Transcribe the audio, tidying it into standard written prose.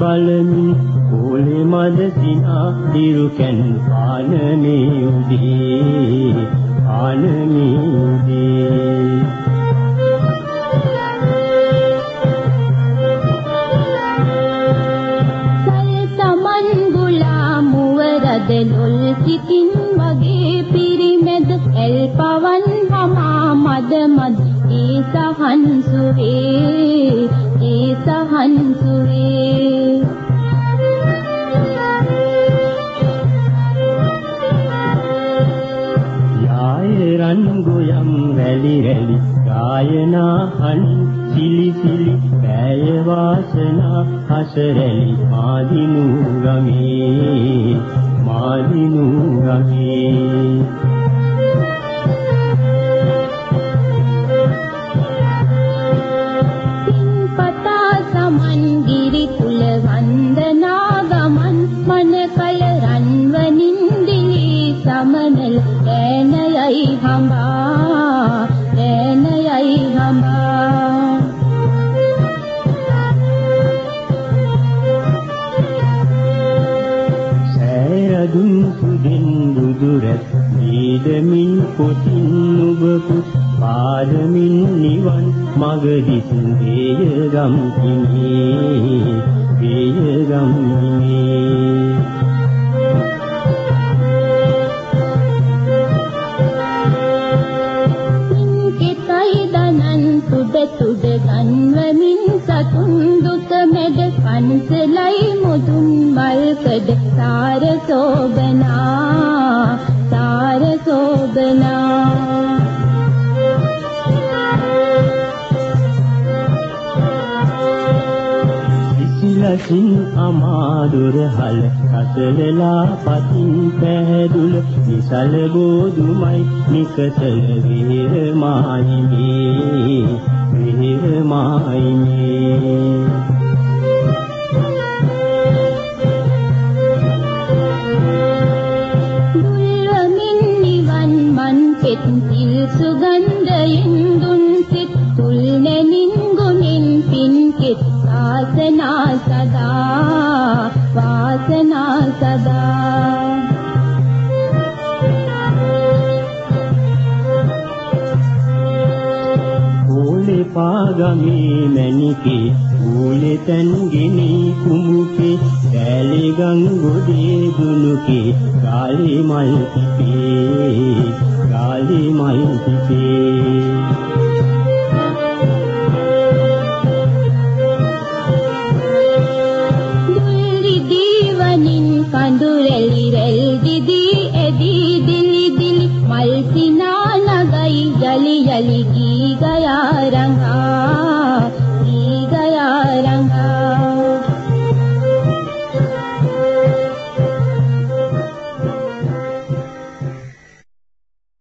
බලමින් ඕලේ මද සිනා දිරු කැන් පානමේ උදී පානමේ උදී සල්තමන් ගුලාමුවරද ලොල් සිතින් වගේ පිරිමැද එල් පවන් හමා මද මද ඒ සහන්සුවේ රන් ගොයම් රැලි රැලි ගායනාහන් සිලි සිලි පැය වාසනා හසරැලි මාදිනු ගමේ සින්පතා සමන් ගිරි කුල වන්දනා ගමන් මන කල රන්වනින් දිලී සමනල ඈනයයි හඹා සෑරදුන් සුදින් දුදුරත් දීදමින් පොතින් නුබපුත් පාදමින් නිවන් මගදිස් වේයගම් හිමේ තුඩ ගන්වමින් සතුන් දුක මැද පන්සලයි මුදුන් මල්කඩ සාර සෝබනා සිසිලසින් අමාදුර හල කසලලා පතින් පැහැදුල විසල බෝදුමයි නිකසල වීරමායිමේ දුල්වමින් නිවන් මන් පෙත් සිල් සුගන්ධයෙන් දුන් සිත් තුල් නැමින් ගුණෙන් පින් කෙත් වාසනා සදා ඕලේ පාගමේ මැණිකේ ඕලේ තන්ගිනි කුමුකේ කැලේ ගංගොඩේ දුනුකේ ගාලේ මල් පිපේ දුල්ලි දීවනින් කඳු